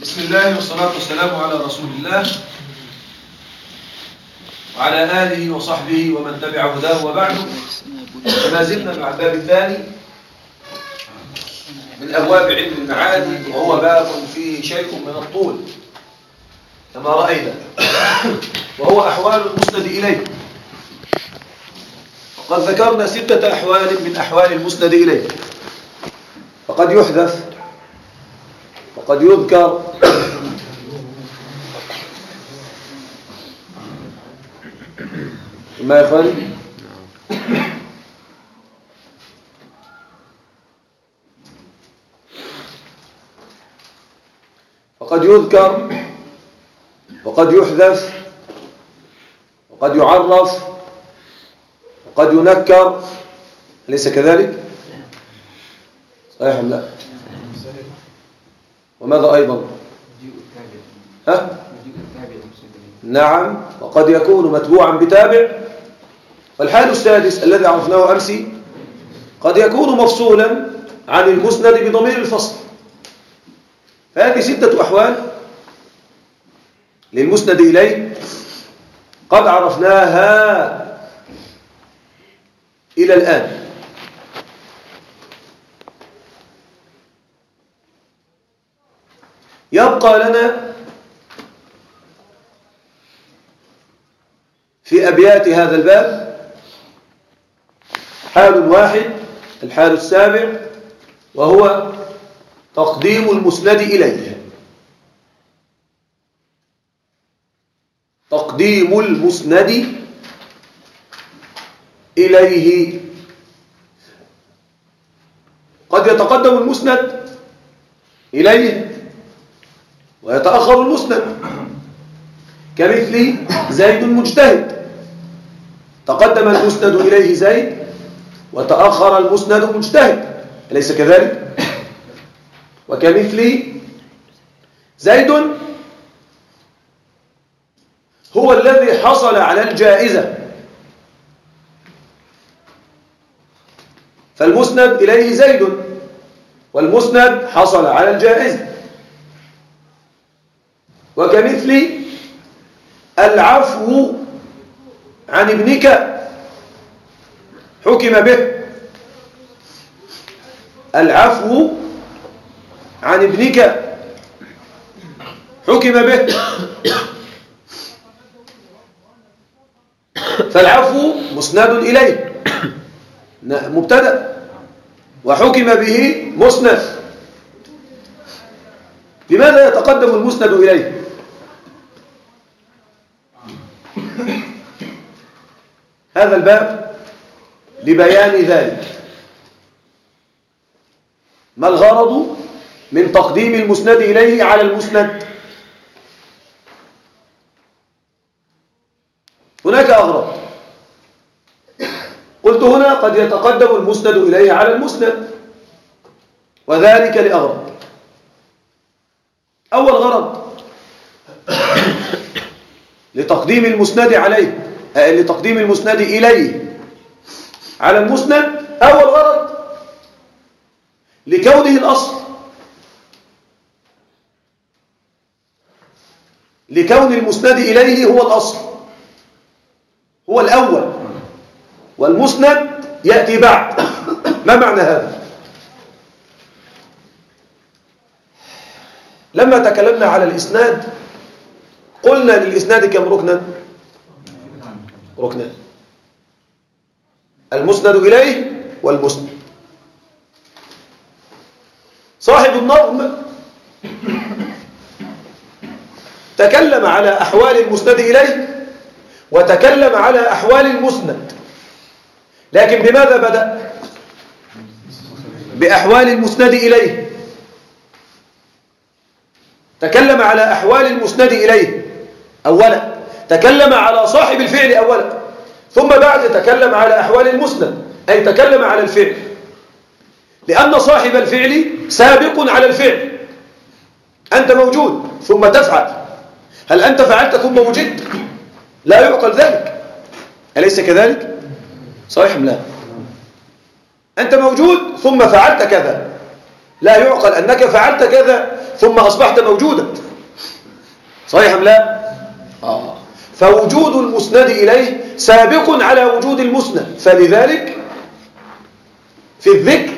بسم الله والصلاة والسلام على رسول الله وعلى آله وصحبه ومن تبع هداه وبعد. ما زلنا مع الباب الثاني من أبواب علم المعاني، وهو باب فيه شيء من الطول كما رأينا، وهو أحوال المسند إليه. وقد ذكرنا 6 أحوال من أحوال المسند إليه، فقد يحذف وقد يذكر ما يفعل وقد يذكر وقد يحذف وقد يعرف وقد ينكر، أليس كذلك؟ صحيح أم لا؟ وماذا أيضا؟ نعم، وقد يكون متبوعا بتابع. والحال السادس الذي عرفناه أمس قد يكون مفصولا عن المسند بضمير الفصل. فهذه 6 أحوال للمسند إليه قد عرفناها إلى الآن. يبقى لنا في أبيات هذا الباب حال واحد، الحال السابع، وهو تقديم المسند إليه. تقديم المسند إليه. قد يتقدم المسند إليه ويتأخر المسند، كمثل زيد مجتهد، تقدم المسند إليه زيد وتأخر المسند مجتهد، أليس كذلك؟ وكمثل زيد هو الذي حصل على الجائزة، فالمسند إليه زيد والمسند حصل على الجائزة. وكمثل العفو عن ابنك حكم به، العفو عن ابنك حكم به، فالعفو مسند إليه مبتدأ وحكم به مسند. لماذا يتقدم المسند إليه؟ هذا الباب لبيان ذلك. ما الغرض من تقديم المسند إليه على المسند؟ هناك أغراض. قلت هنا قد يتقدم المسند إليه على المسند، وذلك لأغراض. أول غرض لتقديم المسند عليه، لتقديم المسند إليه على المسند. أول غرض لكونه الأصل، لكون المسند إليه هو الأصل، هو الأول، والمسند يأتي بعد. ما معنى هذا؟ لما تكلمنا على الإسناد قلنا للإسناد كم ركنا؟ ركنان: المسند إليه والمسند. صاحب النظم تكلم على أحوال المسند إليه وتكلم على أحوال المسند، لكن بماذا بدأ؟ بأحوال المسند إليه. تكلم على أحوال المسند إليه أولا، تكلم على صاحب الفعل أولا، ثم بعد تكلم على أحوال المسند، أي تكلم على الفعل، لأن صاحب الفعل سابق على الفعل. أنت موجود ثم تفعل، هل أنت فعلت ثم وجدت؟ لا يعقل ذلك، أليس كذلك؟ صحيح أم لا؟ أنت موجود ثم فعلت كذا، لا يعقل أنك فعلت كذا ثم أصبحت موجودا. صحيح أم لا؟ فوجود المسند إليه سابق على وجود المسند، فلذلك في الذكر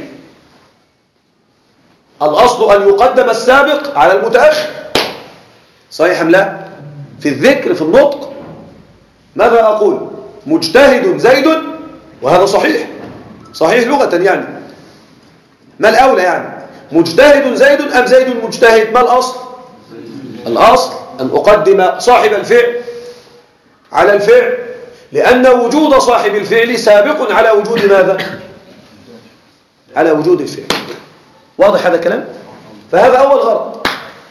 الأصل أن يقدم السابق على المتأخر. صحيح أم لا؟ في الذكر في النطق ماذا أقول؟ مجتهد زيد، وهذا صحيح، صحيح لغة يعني. ما الأولى يعني؟ مجتهد زيد أم زيد مجتهد؟ ما الأصل؟ الأصل أن أقدم صاحب الفعل على الفعل، لأن وجود صاحب الفعل سابق على وجود ماذا؟ على وجود الفعل. واضح هذا الكلام؟ فهذا أول غرض.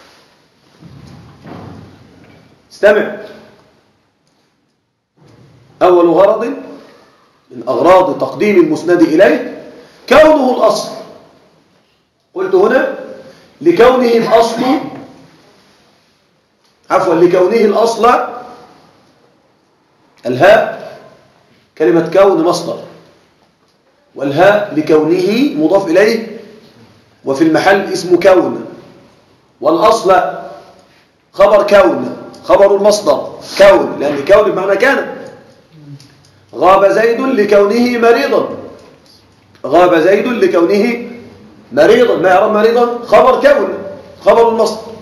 استمع. أول غرض من أغراض تقديم المسند إليه كونه الأصل. قلت هنا لكونه الأصل، عفوا لكونه الأصل، الهاء كلمة كون مصدر، والهاء لكونه مضاف إليه، وفي المحل اسم كون، والأصل خبر كون، خبر المصدر كون، لأن كون بمعنى كان. غاب زيد لكونه مريضا، غاب زيد لكونه مريضا، ما يعرف مريضا؟ خبر كون، خبر المصدر.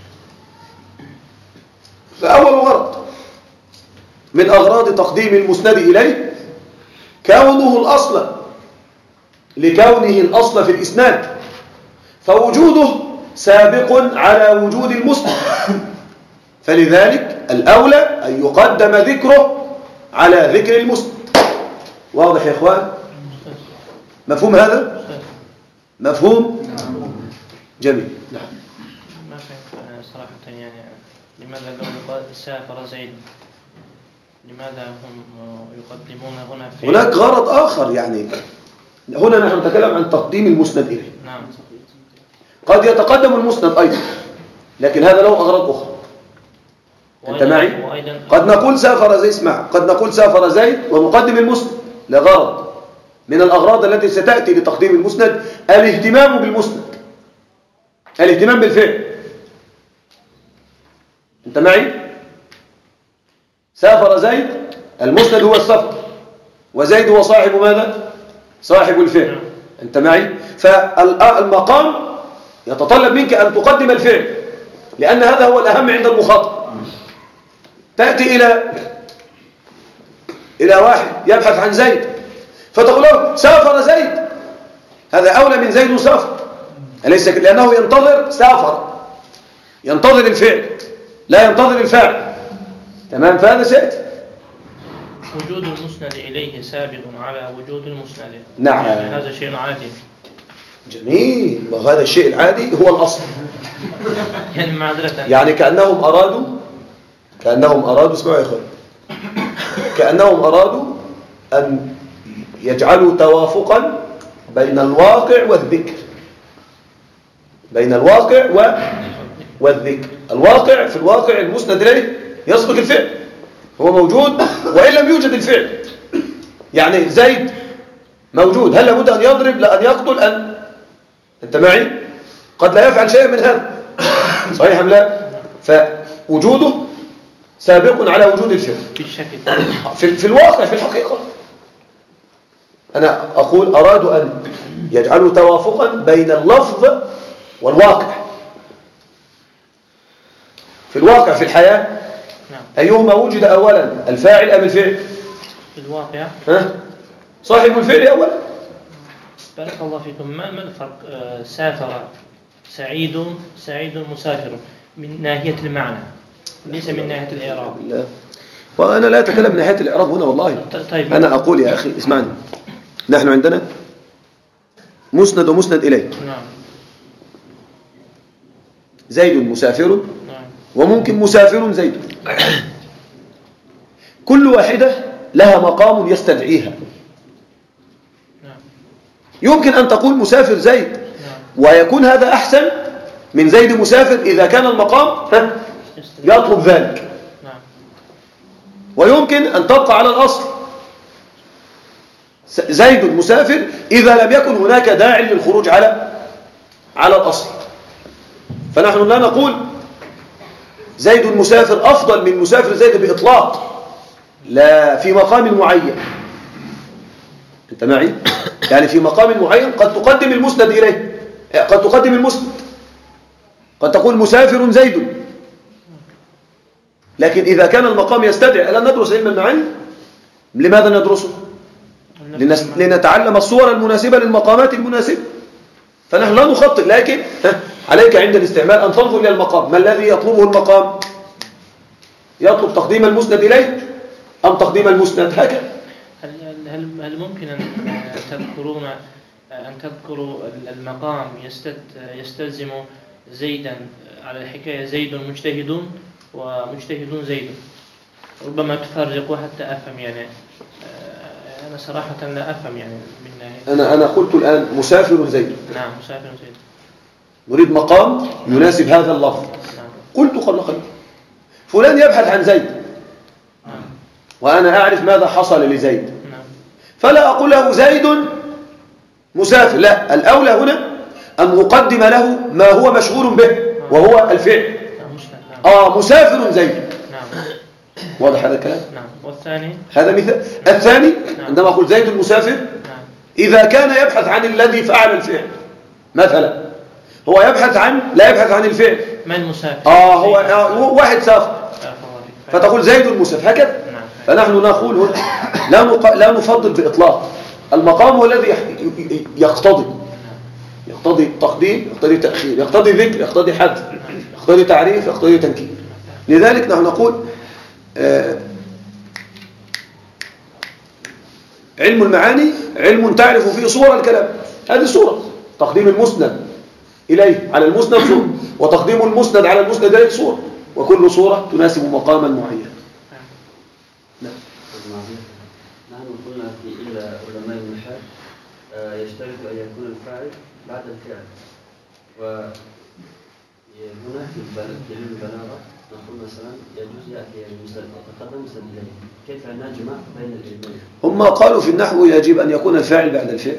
فأول غرض من أغراض تقديم المسند إليه كونه الأصل، لكونه الأصل في الإسناد، فوجوده سابق على وجود المسند، فلذلك الأولى أن يقدم ذكره على ذكر المسند. واضح يا إخوان؟ مفهوم هذا؟ مفهوم؟ جميل. نعم. ما فهمت صراحة، يعني لماذا لو قال سافر زيد، لماذا هم يقدمون هنا في هناك غرض آخر، يعني هنا نحن نتكلم عن تقديم المسند إليه. نعم. قد يتقدم المسند أيضا، لكن هذا له أغراض أخرى. أنت معي؟ قد نقول سافر زيد، اسمع، قد نقول سافر زيد ونقدم المسند لغرض من الأغراض التي ستأتي لتقديم المسند، الاهتمام بالمسند، الاهتمام بالفعل. أنت معي؟ سافر زيد، المسند هو السفر، وزيد هو صاحب ماذا؟ صاحب الفعل. أنت معي؟ فالمقام يتطلب منك أن تقدم الفعل، لأن هذا هو الأهم عند المخاطب. تأتي إلى واحد يبحث عن زيد، فتقول له سافر زيد، هذا أولى من زيد سافر، أليس؟ لأنه ينتظر سافر، ينتظر الفعل لا ينتظر الفاعل. تمام؟ فهذا سيأتي. وجود المسند إليه سابق على وجود المسند. نعم. يعني هذا شيء عادي. جميل. وهذا الشيء العادي هو الأصل. يعني معذرة، يعني كأنهم أرادوا اسمعوا يا إخوان، كأنهم أرادوا أن يجعلوا توافقا بين الواقع والذكر، بين الواقع والذكر. الواقع، في الواقع المسند إليه يسبق الفعل، هو موجود وإن لم يوجد الفعل. يعني زيد موجود، هل لابد أن يضرب، لا أن يقتل، أنت معي؟ قد لا يفعل شيء من هذا. صحيح أم لا؟ فوجوده سابق على وجود الفعل في الواقع، في الحقيقة. أنا أقول أرادوا أن يجعلوا توافقا بين اللفظ والواقع. في الواقع في الحياة أيهما وجد أولا، الفاعل أم الفعل؟ في الواقع صاحب الفعل أولا. بارك الله فيكم. ما الفرق؟ سافر سعيد مسافر من ناحية المعنى، ليس من ناحية الإعراب. لا، وأنا لا أتكلم من ناحية الإعراب هنا والله. طيب. أنا أقول يا أخي اسمعني، نحن عندنا مسند ومسند إليه. نعم. زيد مسافر، نعم. وممكن مسافر زيد. كل واحدة لها مقام يستدعيها. نعم. يمكن أن تقول مسافر زيد، نعم. ويكون هذا أحسن من زيد مسافر إذا كان المقام يطلب ذلك. نعم. ويمكن أن تبقى على الأصل زيد مسافر إذا لم يكن هناك داعي للخروج على الأصل. فنحن لا نقول زيد مسافر أفضل من مسافر زيد بإطلاق، لا، في مقام معين. أنت معي؟ يعني في مقام معين قد تقدم المسند إليه، قد تقدم المسند، قد تقول مسافر زيد. لكن إذا كان المقام يستدعي ألا ندرس علم المعاني، لماذا ندرسه؟ لنتعلم الصور المناسبة للمقامات المناسبة. فنحن لا نخطط، لكن عليك عند الاستعمال أن تنظر إلى المقام، ما الذي يطلبه المقام؟ يطلب تقديم المسند إليه أم تقديم المسند؟ هكذا. هل ممكن أن تذكروا المقام يستلزم زيدا على الحكاية زيد مجتهدون ومجتهدون زيد، ربما تفرقوا حتى أفهم يعني. أنا صراحة لا أفهم يعني من ناحية. أنا قلت الآن مسافر زيد. نعم مسافر زيد. نريد مقام يناسب هذا اللفظ. نعم. قلت قبل قليل فلان يبحث عن زيد. نعم. وأنا أعرف ماذا حصل لزيد. نعم. فلا أقول له زيد مسافر، لا، الأولى هنا أن أقدم له ما هو مشغول به وهو الفعل. نعم. مسافر زيد. نعم. واضح هذا الكلام؟ نعم. والثاني هذا مثال. الثاني عندما أقول زيد المسافر، نعم. إذا كان يبحث عن الذي فعل الفعل، مثلا هو لا يبحث عن الفعل. ما المسافر؟ هو واحد سافر، فتقول زيد المسافر هكذا. نعم. فنحن نقول هنا لا نفضل بإطلاق. المقام هو الذي يقتضي تقديم، يقتضي تأخير، يقتضي ذكر، يقتضي حذف، يقتضي تعريف، يقتضي تنكير. لذلك نحن نقول علم المعاني علم تعرف فيه صور الكلام. هذه صورة تقديم المسند إليه على المسند صورة، وتقديم المسند على المسند إليه صورة، وكل صورة تناسب مقاما معينا. نعم. نحن قلنا في إلى علماء النحو يشترط أن يكون الفاعل بعد الفعل، وهنا في علم البلاغة نقول مثلا يجوز يأتي المسند يتقدم مسند إليه. كيف نجمع بين العلمين؟ هم قالوا في النحو يجب أن يكون الفاعل بعد الفعل.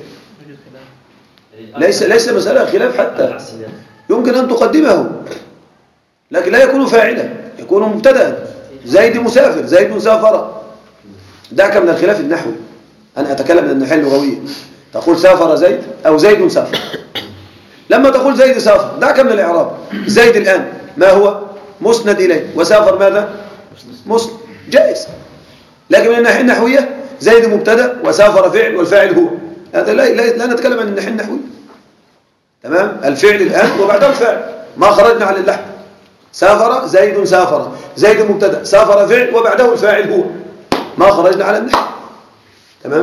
ليس مسألة خلاف، حتى يمكن أن تقدمه لكن لا يكون فاعلا، يكون مبتدأ. زيد مسافر، زيد سافر. دعك من الخلاف النحوي، أنا أتكلم من الناحية اللغوية. تقول سافر زيد أو زيد سافر. لما تقول زيد سافر دعك من الإعراب. زيد الآن ما هو؟ مسند إليه، وسافر ماذا؟ مسند، جائز. لكن من الناحية النحوية زيد مبتدأ وسافر فعل والفاعل هو. هذا لا نتكلم عن الناحية النحوية. تمام؟ الفعل الآن وبعده الفاعل، ما خرجنا عن اللحن. سافر زيد، سافر زيد مبتدأ، سافر فعل وبعده الفاعل هو، ما خرجنا على النحو. تمام؟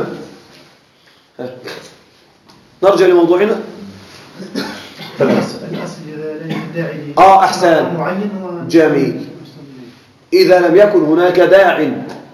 نرجع لموضوعنا. أحسن، جميل. إذا لم يكن هناك داع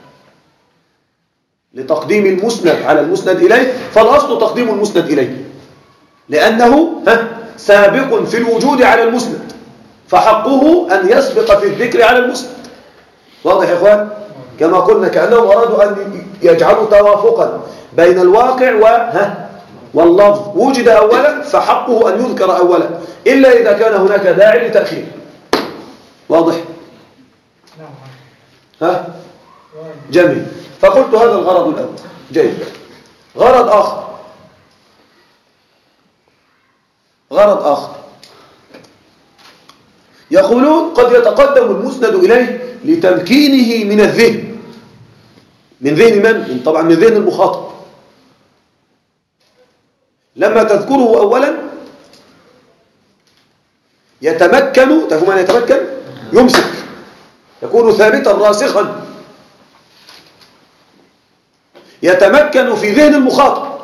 لتقديم المسند على المسند إليه فالأصل تقديم المسند إليه، لأنه سابق في الوجود على المسند، فحقه أن يسبق في الذكر على المسند. واضح يا إخوان؟ كما قلنا كأنهم أرادوا أن يجعلوا توافقا بين الواقع واللفظ. وجد أولا فحقه أن يذكر أولا، إلا إذا كان هناك داعي لتأخير. واضح؟ جميل. فقلت هذا الغرض الأول. جيد. غرض آخر يقولون قد يتقدم المسند إليه لتمكينه من الذهن. من ذهن من؟ طبعا من ذهن المخاطب. لما تذكره أولا يتمكن، تفهم معنى يتمكن؟ يمسك، يكون ثابتا راسخا، يتمكن في ذهن المخاطب.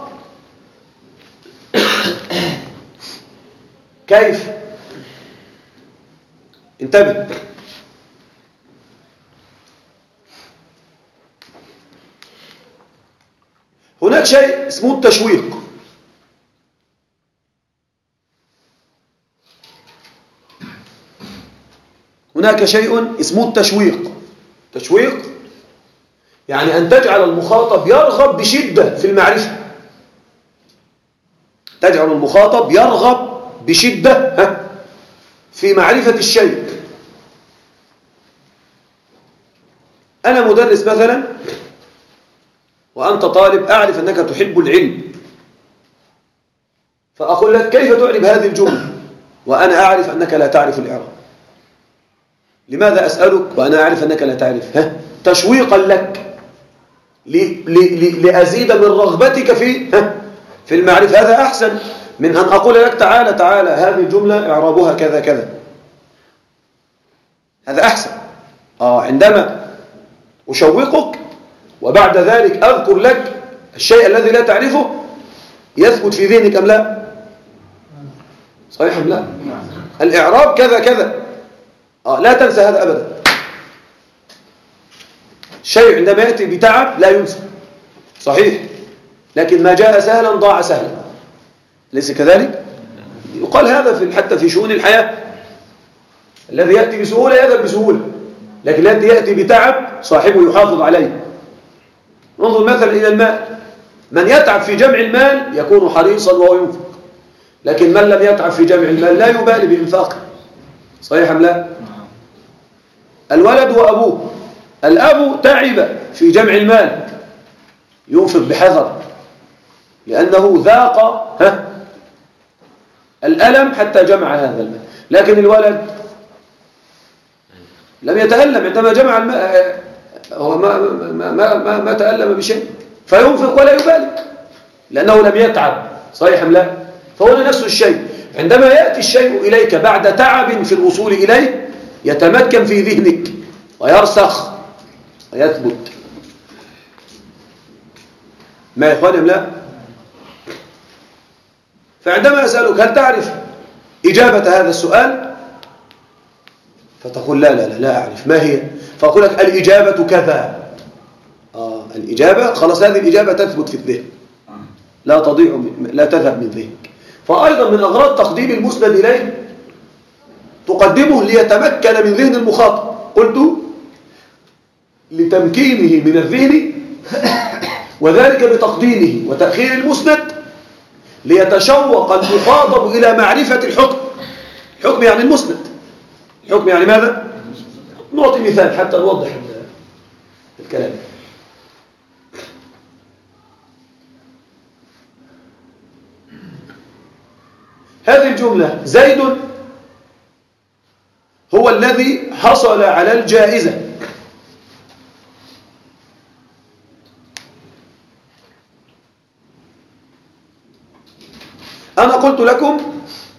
كيف؟ انتبه. هناك شيء اسمه التشويق. هناك شيء اسمه التشويق. تشويق يعني أن تجعل المخاطب يرغب بشدة في المعرفة. تجعل المخاطب يرغب بشدة في معرفة الشيء. أنا مدرس مثلا وأنت طالب، أعرف أنك تحب العلم، فأقول لك كيف تعرف هذه الجملة وأنا أعرف أنك لا تعرف الإعراب؟ لماذا أسألك وأنا أعرف أنك لا تعرف؟ تشويقا لك لأزيد من رغبتك في المعرفة. هذا أحسن من أن أقول لك تعالى هذه الجملة إعرابها كذا كذا. هذا أحسن. عندما أشوقك وبعد ذلك أذكر لك الشيء الذي لا تعرفه يثبت في ذهنك أم لا؟ صحيح أم لا؟ الإعراب كذا كذا. لا تنسى هذا أبدا. الشيء عندما يأتي بتعب لا ينسى، صحيح، لكن ما جاء سهلا ضاع سهلا، ليس كذلك؟ يقال هذا حتى في شؤون الحياة. الذي يأتي بسهولة يذهب بسهولة، لكن الذي يأتي بتعب صاحبه يحافظ عليه. انظر مثلا إلى المال، من يتعب في جمع المال يكون حريصا وهو ينفق، لكن من لم يتعب في جمع المال لا يبالي بإنفاقه، صحيح أم لا؟ الولد وأبوه، الأب تعب في جمع المال ينفق بحذر لأنه ذاق الألم حتى جمع هذا المال، لكن الولد لم يتألم عندما جمع المال، هو ما تألم بشيء فينفق ولا يبالي لأنه لم يتعب، صحيح أم لا؟ فهو نفس الشيء، عندما يأتي الشيء إليك بعد تعب في الوصول إليه يتمكن في ذهنك ويرسخ ويثبت. ما يا إخواني أم لا؟ فعندما أسألك هل تعرف إجابة هذا السؤال؟ فتقول لا أعرف. ما هي؟ فأقول لك الإجابة كذا. الإجابة خلاص، هذه الإجابة تثبت في الذهن، لا تضيع، لا تذهب من ذهنك. فأيضا من أغراض تقديم المسند إليه تقدمه ليتمكن من ذهن المخاطب، قلت لتمكينه من الذهن، وذلك بتقديمه وتأخير المسند ليتشوق المخاطب إلى معرفة الحكم. الحكم يعني المسند، الحكم يعني ماذا؟ نعطي مثال حتى نوضح الكلام. هذه الجملة زيد هو الذي حصل على الجائزة. أنا قلت لكم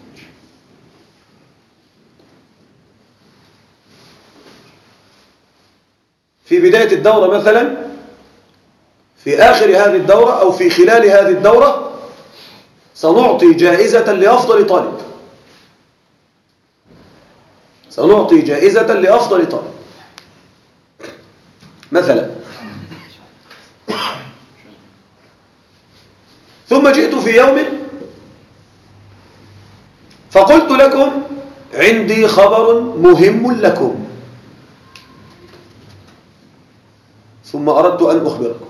في بداية الدورة مثلا، في آخر هذه الدورة أو في خلال هذه الدورة سنعطي جائزة لأفضل طالب، سنعطي جائزة لأفضل طالب مثلا. ثم جئت في يوم فقلت لكم عندي خبر مهم لكم، ثم أردت أن أخبركم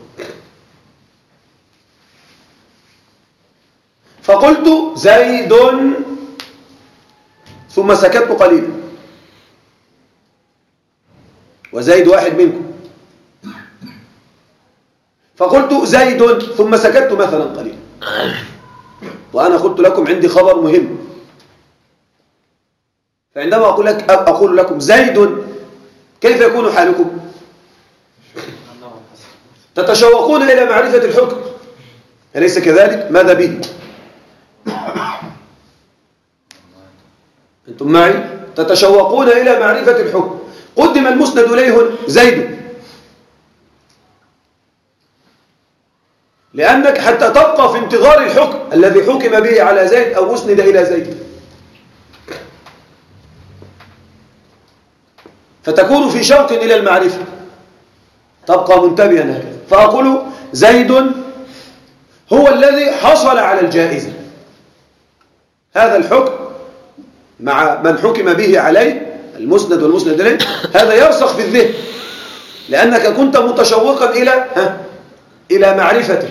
فقلت زيد، ثم سكت قليلا، وزيد واحد منكم، فقلت زيد ثم سكت مثلا قليلا، وأنا قلت لكم عندي خبر مهم. فعندما أقول لكم زيد كيف يكون حالكم؟ تتشوقون إلى معرفة الحكم، أليس كذلك؟ ماذا به؟ أنتم معي؟ تتشوقون إلى معرفة الحكم. قدم المسند إليه زيد لأنك حتى تبقى في انتظار الحكم الذي حكم به على زيد أو أسند إلى زيد، فتكون في شوق إلى المعرفة، تبقى منتبها هكذا. فأقول زيد هو الذي حصل على الجائزة. هذا الحكم مع من حكم به عليه، المسند والمسند إليه، هذا يرسخ في الذهن لأنك كنت متشوقا إلى معرفته.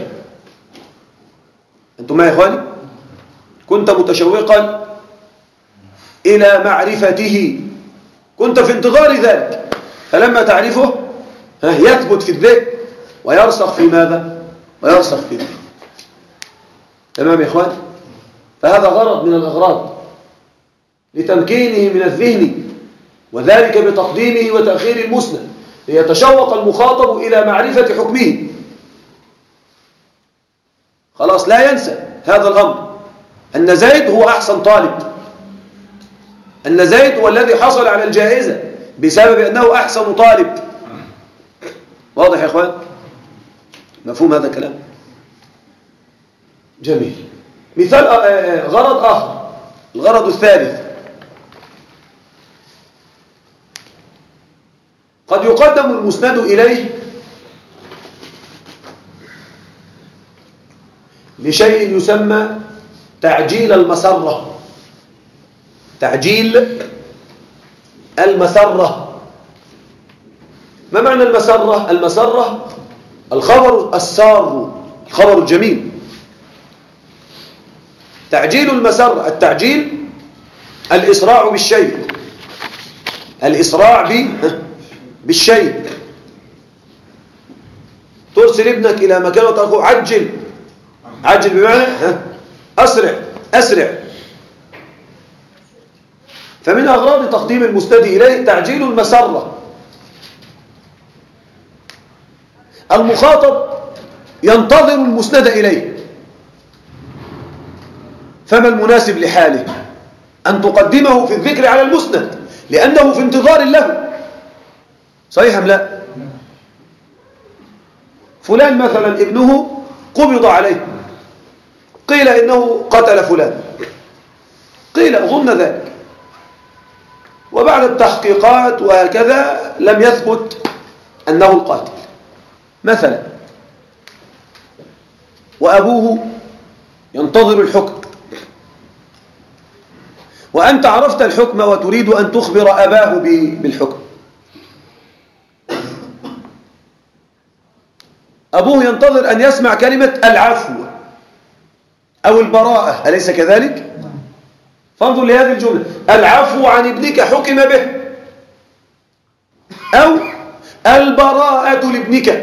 أنتم معي يا إخواني؟ كنت متشوقا إلى معرفته، كنت في انتظار ذلك، فلما تعرفه يثبت في الذهن ويرسخ في ماذا؟ ويرسخ في الذهن. تمام يا إخوان؟ فهذا غرض من الأغراض لتمكينه من الذهن، وذلك بتقديمه وتأخير المسند ليتشوق المخاطب إلى معرفة حكمه. خلاص لا ينسى هذا الأمر، أن زيد هو أحسن طالب، أن زيد هو الذي حصل على الجائزة بسبب أنه أحسن طالب. واضح يا إخوان؟ مفهوم هذا الكلام؟ جميل. مثال غرض آخر، الغرض الثالث، قد يقدم المسند إليه لشيء يسمى تعجيل المسرة. تعجيل المسرة. ما معنى المسرة؟ المسرة الخبر السار، الخبر الجميل. تعجيل المسرة، التعجيل الإسراع بالشيء، الإسراع بالشيء. ترسل ابنك إلى مكان وتقول عجل، عجل بمعنى أسرع أسرع. فمن أغراض تقديم المسند إليه تعجيل المسرة. المخاطب ينتظر المسند إليه، فما المناسب لحاله؟ أن تقدمه في الذكر على المسند لأنه في انتظار له. صحيح أم لا؟ فلان مثلا ابنه قبض عليه، قيل إنه قتل فلان، قيل ظن ذلك، وبعد التحقيقات وهكذا لم يثبت أنه القاتل مثلا، وأبوه ينتظر الحكم، وأنت عرفت الحكم وتريد أن تخبر أباه بالحكم. أبوه ينتظر أن يسمع كلمة العفو أو البراءة، أليس كذلك؟ فانظر لهذه الجملة: العفو عن ابنك حكم به، أو البراءة لابنك.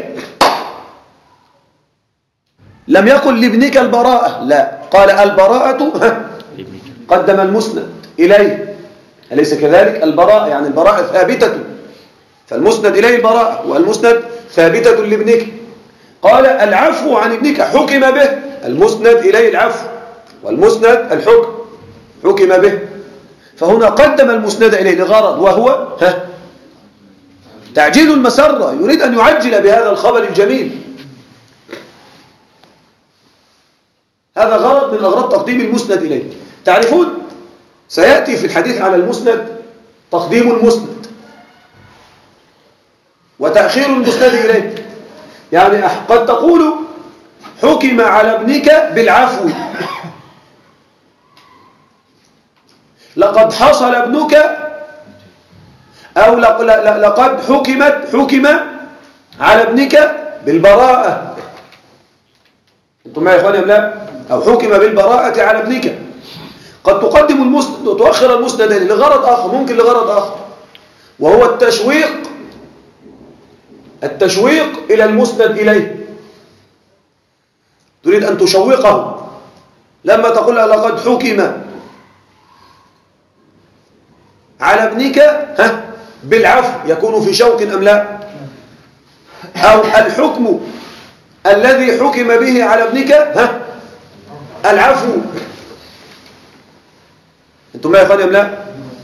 لم يقل لابنك البراءة، لا، قال البراءة، قدم المسند إليه، أليس كذلك؟ البراءة يعني البراءة ثابتة، فالمسند إليه البراءة والمسند ثابتة لابنك. قال العفو عن ابنك حكم به، المسند إليه العفو والمسند الحكم حكم به. فهنا قدم المسند إليه لغرض، وهو تعجيل المسرة، يريد أن يعجل بهذا الخبر الجميل. هذا غرض من أغراض تقديم المسند إليه. تعرفون سيأتي في الحديث على المسند تقديم المسند وتأخير المسند إليه. يعني قد تقول حكم على ابنك بالعفو، لقد حصل ابنك، أو لقد حكم على ابنك بالبراءة. أنتم معي يا إخواني أم لا؟ أو حكم بالبراءة على ابنك. قد تقدم المسند وتؤخر المسند لغرض آخر، ممكن لغرض آخر، وهو التشويق إلى المسند إليه. تريد أن تشوقه لما تقول لقد حكم على ابنك بالعفو، يكون في شوق أم لا؟ أو الحكم الذي حكم به على ابنك العفو. أنتم ما يفعل أم لا؟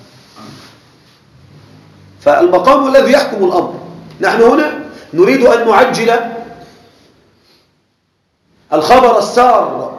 فالمقام الذي يحكم الأمر. نحن هنا نريد أن نعجل الخبر السار،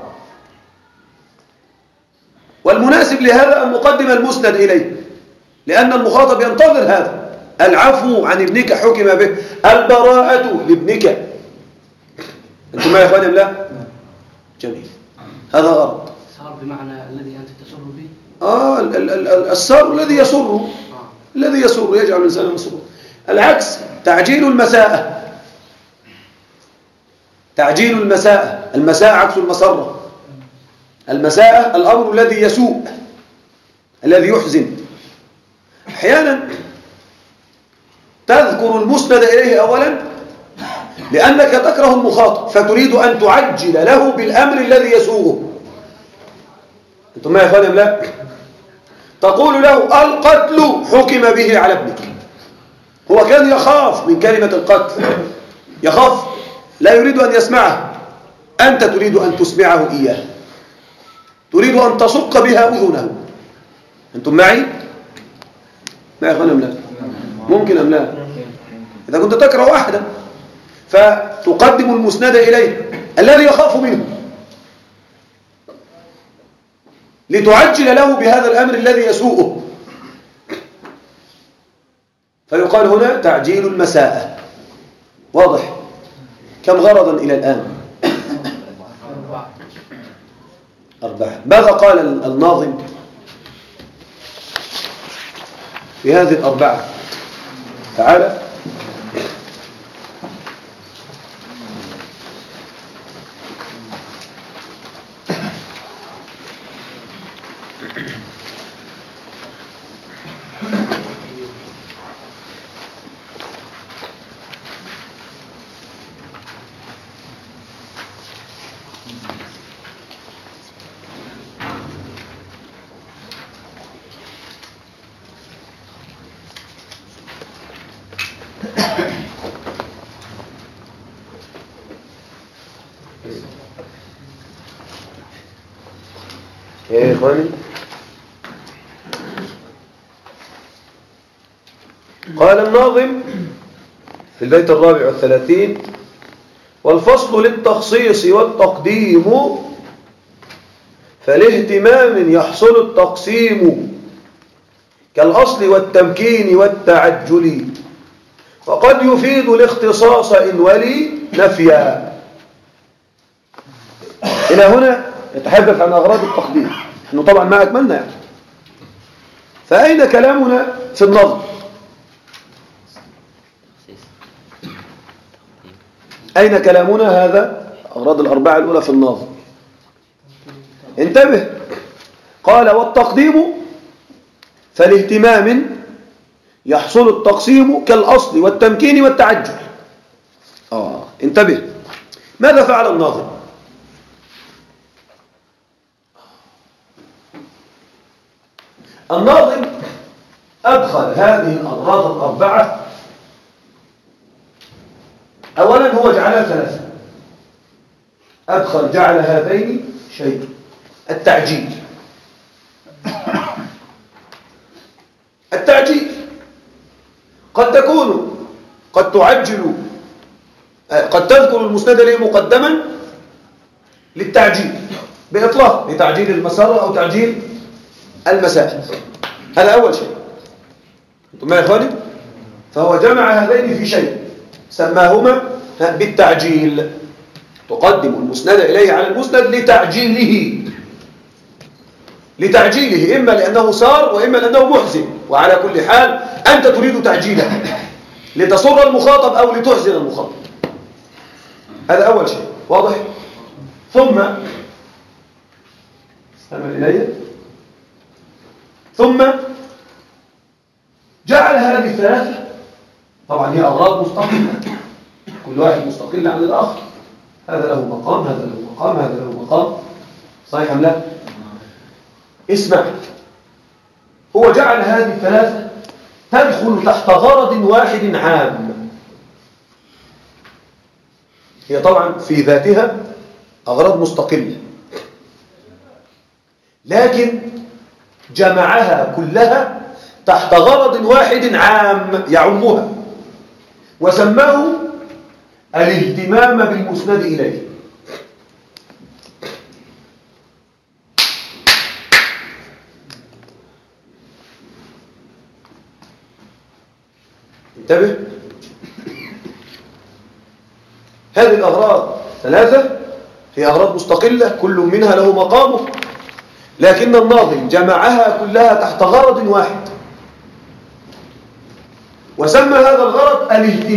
والمناسب لهذا أن نقدم المسند إليه، لأن المخاطب ينتظر هذا. العفو عن ابنك حكم به، البراءة لابنك. أنتم ما يفعل أم لا؟ جميل. هذا غرض. سار بمعنى الذي أنت تسر به. السار الذي يسر، الذي يسر يجعل الإنسان مسرور. العكس تعجيل المساءة، تعجيل المساءة. المساءة عكس المسرة. المساءة الأمر الذي يسوء، الذي يحزن. أحيانا تذكر المسند إليه أولا لأنك تكره المخاطب فتريد أن تعجل له بالأمر الذي يسوءه. أنتم ما يفهم لا؟ تقول له القتل حكم به على ابنك. هو كان يخاف من كلمة القتل، يخاف، لا يريد أن يسمعه. أنت تريد أن تسمعه إياه، تريد أن تصق بها أذنه. أنتم معي؟ ما يفهم لا؟ ممكن أم لا؟ إذا كنت تكره أحدا فتقدم المسند إليه الذي يخاف منه لتعجل له بهذا الأمر الذي يسوءه، فيقال هنا تعجيل المساءة. واضح؟ كم غرضا إلى الآن؟ 4. ماذا قال الناظم في هذه 4؟ تعالى يا إخواني، قال الناظم في البيت 34: والفصل للتخصيص والتقديم فلاهتمام يحصل التقسيم كالأصل والتمكين والتعجل، وقد يفيد الاختصاص إن ولي نفيا. إلى هنا يتحدث عن أغراض التقديم. نحن طبعا ما أكملنا يعني. فأين كلامنا في النظم؟ أين كلامنا هذا؟ أغراض 4 الأولى في النظم. انتبه، قال والتقديم فالاهتمام يحصل التقسيم كالأصل والتمكين والتعجل. انتبه، ماذا فعل الناظم؟ الناظم أدخل هذه الأغراض 4. أولا هو جعلها 3. جعل هذين شيء: التعجيل. التعجيل قد تعجل، قد تذكر المسند إليه مقدما للتعجيل بإطلاق، لتعجيل المسار أو تعجيل المسائل. هذا أول شيء. أنتم ما يا إخواني؟ فهو جمع هذين في شيء سماهما بالتعجيل. تقدم المسند إليه على المسند لتعجيله، إما لأنه سار وإما لأنه محزن، وعلى كل حال أنت تريد تعجيله لتسر المخاطب أو لتحزن المخاطب. هذا أول شيء. واضح؟ ثم استمع إلي. ثم جعل هذه الثلاثة، طبعا هي أغراض مستقلة، كل واحد مستقل عن الآخر. هذا له مقام، هذا له مقام، هذا له مقام. صحيح أم لا؟ اسمع، هو جعل هذه الثلاثة تدخل تحت غرض واحد عام. هي طبعا في ذاتها أغراض مستقلة، لكن جمعها كلها تحت غرض واحد عام يعمها، وسماه الاهتمام بالمسند إليه. انتبه، هذه الأغراض 3 هي أغراض مستقلة، كل منها له مقامه، لكن الناظم جمعها كلها تحت غرض واحد، وسمى هذا الغرض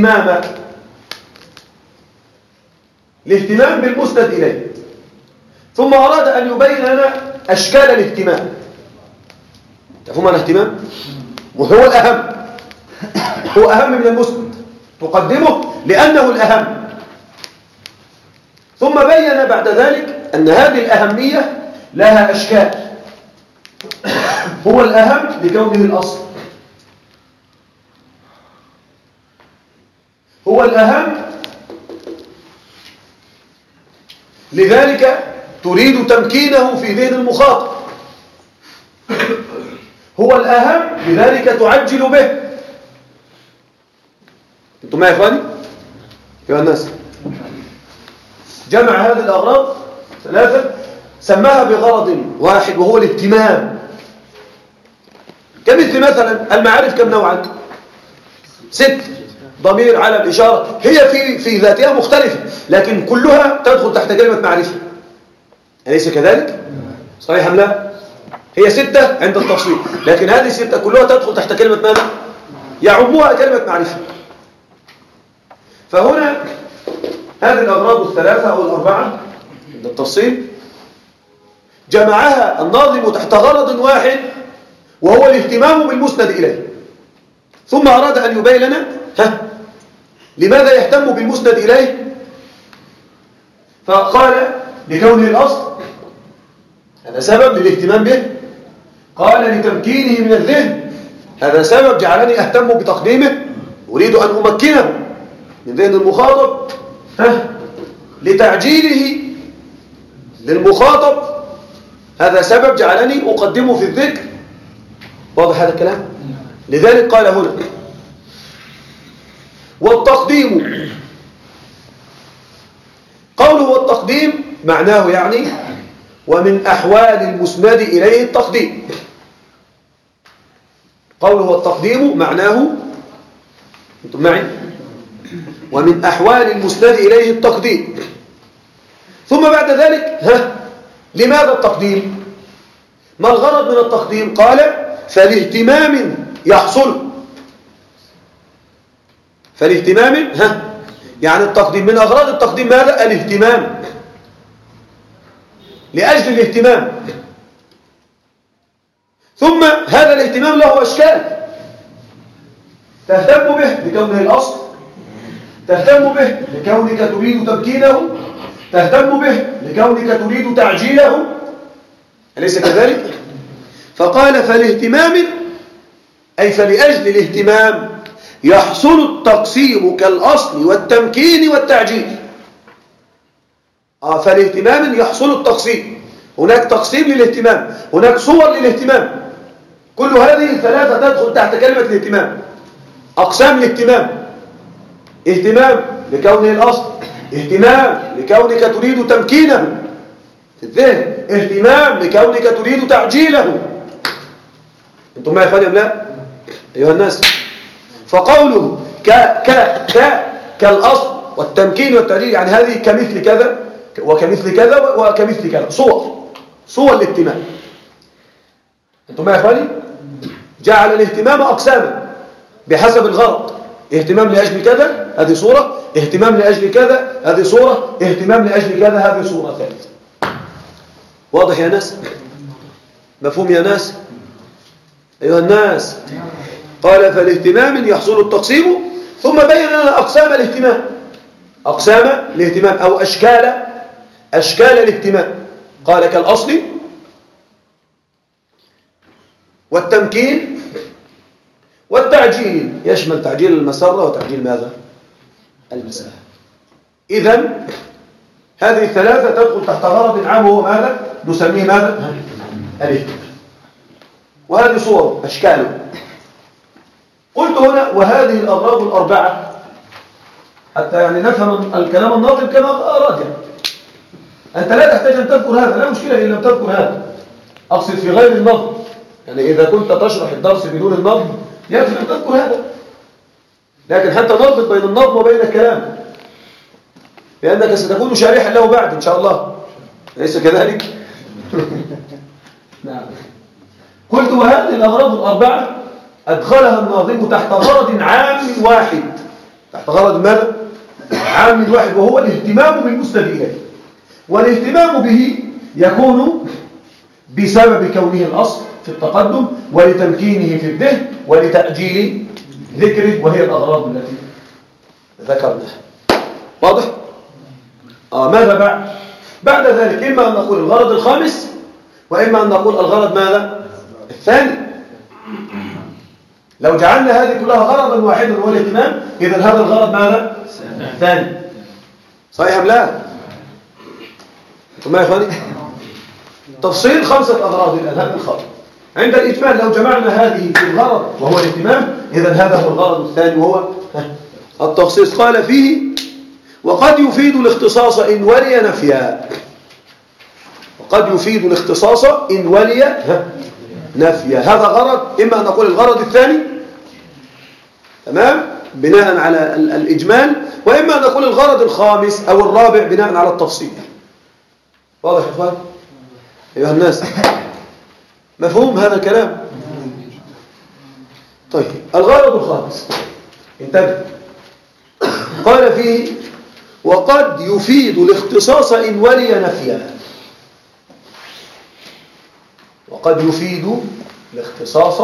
الاهتمام بالمسند إليه. ثم أراد أن يبين لنا أشكال الاهتمام. تفهم الاهتمام؟ وهو الأهم، هو أهم من المسند، تقدمه لأنه الأهم. ثم بين بعد ذلك أن هذه الأهمية لها أشكال. هو الأهم لكونه الأصل، هو الأهم لذلك تريد تمكينه في ذهن المخاطب، هو الأهم لذلك تعجل به. انتم معي يا إخواني؟ أيها الناس، جمع هذه الأغراض ثلاثة سماها بغرض واحد وهو الاهتمام. كمثل مثلا المعارف كم نوعا؟ 6. ضمير، علم، إشارة، هي في ذاتها مختلفة لكن كلها تدخل تحت كلمة معرفة، أليس كذلك؟ صحيح أم لا؟ هي 6 عند التفصيل لكن هذه 6 كلها تدخل تحت كلمة ماذا؟ يعمها كلمة معرفة. فهنا هذه الأغراض الثلاثة أو الأربعة عند التفصيل جمعها الناظم تحت غرض واحد وهو الاهتمام بالمسند إليه. ثم أراد أن يبين لنا لماذا يهتم بالمسند إليه؟ فقال لكونه الأصل، هذا سبب للاهتمام به. قال لتمكينه من الذهن، هذا سبب جعلني أهتم بتقديمه، أريد أن أمكنه من ذهن المخاطب. لتعجيله للمخاطب، هذا سبب جعلني أقدمه في الذكر. واضح هذا الكلام؟ لذلك قال هنا والتقديم. قوله والتقديم معناه يعني ومن أحوال المسند إليه التقديم. قوله والتقديم معناه، أنتم معي؟ ومن أحوال المسند إليه التقديم. ثم بعد ذلك لماذا التقديم؟ ما الغرض من التقديم؟ قال فالاهتمام يحصل. فالاهتمام يعني التقديم، من أغراض التقديم ماذا؟ الاهتمام، لأجل الاهتمام. ثم هذا الاهتمام له أشكال، تهتم به لكونه الأصل، تهتم به لكونك تريد تمكينه، تهتم به لكونك تريد تعجيله، أليس كذلك؟ فقال فالاهتمام أي فلأجل الاهتمام يحصل التقسيم كالأصل والتمكين والتعجيل. فالاهتمام يحصل التقسيم، هناك تقسيم للاهتمام، هناك صور للاهتمام، كل هذه الثلاثة تدخل تحت كلمة الاهتمام. أقسام الاهتمام: اهتمام لكونه الأصل، اهتمام لكونك تريد تمكينه في الذهن، اهتمام لكونك تريد تعجيله. انتم ما يفهم لا أيها الناس؟ فقوله كالأصل والتمكين والتعجيل يعني هذه كمثل كذا وكمثل كذا وكمثل كذا، صور الاهتمام. انتم ما يفهم؟ جعل الاهتمام أقساما بحسب الغرض: اهتمام لأجل كذا هذه صورة، اهتمام لأجل كذا هذه صورة، اهتمام لأجل كذا هذه صورة ثالثة. واضح يا ناس؟ مفهوم يا ناس؟ أيها الناس، قال فالاهتمام يحصل التقسيم، ثم بين لنا أقسام الاهتمام، أقسام الاهتمام أو أشكال الاهتمام. قال كالأصل والتمكين والتعجيل، يشمل تعجيل المسرة وتعجيل ماذا؟ المساحة. إذن هذه الثلاثة تدخل تحت غرض عام وهو ماذا؟ نسميه ماذا؟ الاهتمام. وهذه صور أشكاله. قلت هنا وهذه الأغراض الأربعة حتى يعني نفهم الكلام الناظم كما أراد. يعني أنت لا تحتاج أن تذكر هذا، لا مشكلة إن لم تذكر هذا، أقصد في غير النظم. يعني إذا كنت تشرح الدرس بدون النظم يكفي أن تذكر هذا، لكن حتى نربط بين النظم وبين الكلام، لأنك ستكون شارحا له بعد إن شاء الله، أليس كذلك؟ نعم. قلت وهذه الأغراض الأربعة أدخلها الناظم تحت غرض عام واحد. تحت غرض ماذا؟ عام واحد، وهو الاهتمام بالمسند إليه. والاهتمام به يكون بسبب كونه الأصل في التقدم ولتمكينه في الذهن ولتأجيل ذكره، وهي الأغراض التي ذكرناها. واضح؟ ماذا بعد ذلك؟ إما أن نقول الغرض الخامس، وإما أن نقول الغرض ماذا؟ الثاني. لو جعلنا هذه كلها غرضا واحدا هو الاهتمام، إذن هذا الغرض ماذا؟ الثاني. صحيح أم لا؟ ثم يا إخواني تفصيل 5 أغراض الآن هذا الخرض. عند الإجمال لو جمعنا هذه في الغرض وهو الاهتمام، إذن هذا هو الغرض الثاني وهو التخصيص. قال فيه: وقد يفيد الاختصاص إن ولي نفيا. وقد يفيد الاختصاص إن ولي نفيا. هذا غرض، إما أن نقول الغرض الثاني تمام بناء على الإجمال، وإما أن نقول الغرض الخامس أو الرابع بناء على التفصيل. واضح يا إخوان أيها الناس؟ مفهوم هذا الكلام؟ طيب الغرض الخامس انتبه، قال فيه: وقد يفيد الاختصاص إن ولي نفيا. وقد يفيد الاختصاص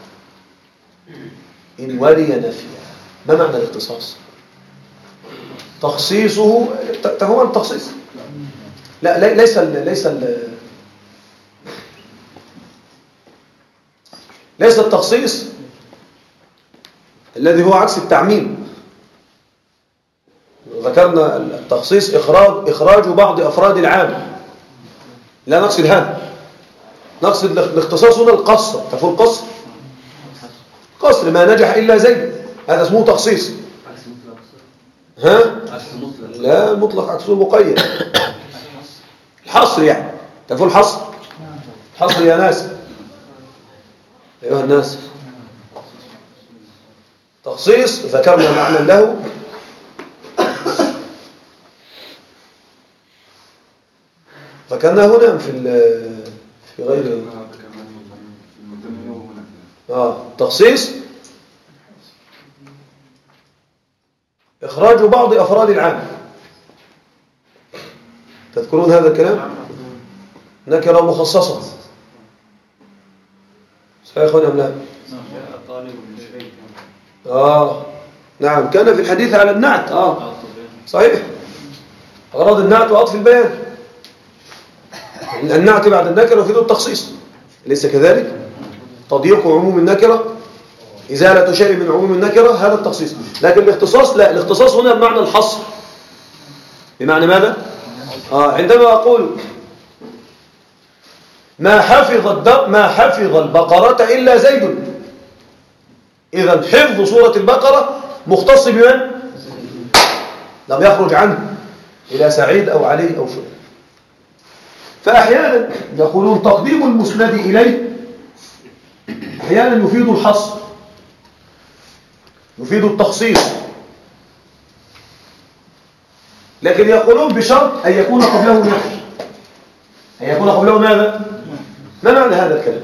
إن ولي نفيا. ما معنى الاختصاص؟ تخصيصه هو التخصيص. لا ليس التخصيص الذي هو عكس التعميم. ذكرنا التخصيص إخراج بعض أفراد العام، لا نقصد هذا. نقصد الاختصاص هنا القصر. تفهم القصر؟ قصر ما نجح إلا زيد، هذا اسمه تخصيص. ها؟ لا المطلق عكسه مقيد. الحصر يعني، تفهم الحصر؟ الحصر يا ناس أيها الناس. تخصيص ذكرنا معنى له ذكرنا هنا في غير تخصيص إخراج بعض أفراد العام. تذكرون هذا الكلام؟ نكرة مخصصة. صحيح يا أخواني أم لا؟ نعم كان في الحديث على النعت. صحيح، أغراض النعت وعطف البيان. النعت بعد النكرة يفيد التخصيص، ليس كذلك؟ تضييق عموم النكرة، إزالة شيء من عموم النكرة، هذا التخصيص. لكن الاختصاص لا، الاختصاص هنا بمعنى الحصر. بمعنى ماذا؟ عندما أقول ما حفظ البقرة إلا زيد، إذن حفظ سورة البقرة مختص بمن؟ لم يخرج عنه إلى سعيد أو علي أو فلان. فأحيانا يقولون تقديم المسند إليه أحيانا يفيد الحصر، يفيد التخصيص، لكن يقولون بشرط أن يكون قبله نفي. أن يكون قبله ماذا؟ ما معنى هذا الكلام؟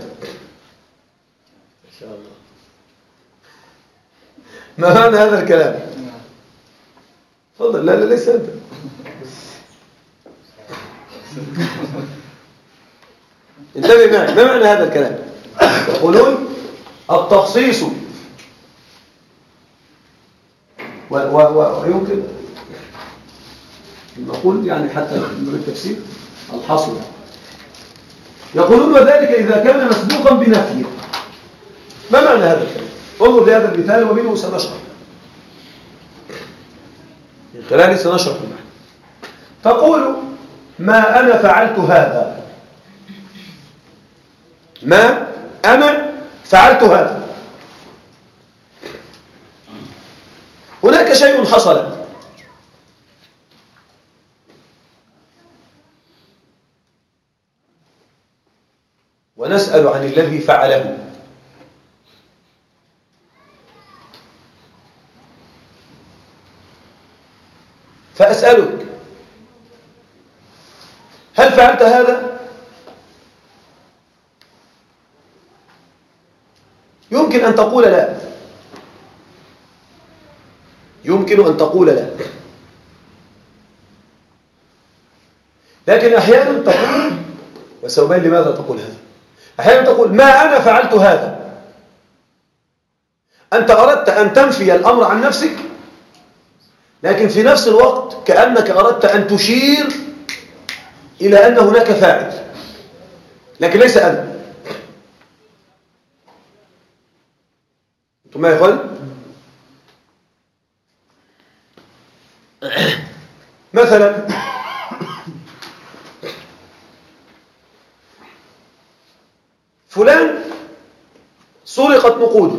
إن شاء الله ما معنى هذا الكلام؟ تفضل. لا ليس أنت. انتبه معي، ما معنى هذا الكلام؟ يقولون التخصيص ويمكن نقول يعني حتى من التفسير الحصر. يقولون وذلك إذا كان مسبوقا بنفي. ما معنى هذا الكلام؟ انظر لهذا المثال ومنه سنشرح، من خلاله سنشرح المعنى. تقول ما أنا فعلت هذا، ما أنا فعلت هذا. هناك شيء حصل، ونسأل عن الذي فعله. فأسألك هل فعلت هذا؟ يمكن أن تقول لا، يمكن أن تقول لا، لكن أحيانا تقول، وسأبين لماذا تقول هذا. أحيانا تقول ما أنا فعلت هذا، أنت أردت أن تنفي الأمر عن نفسك، لكن في نفس الوقت كأنك أردت أن تشير إلى أن هناك فاعل، لكن ليس أنا. أنتم يا إخوان؟ مثلا فلان سرقت نقوده.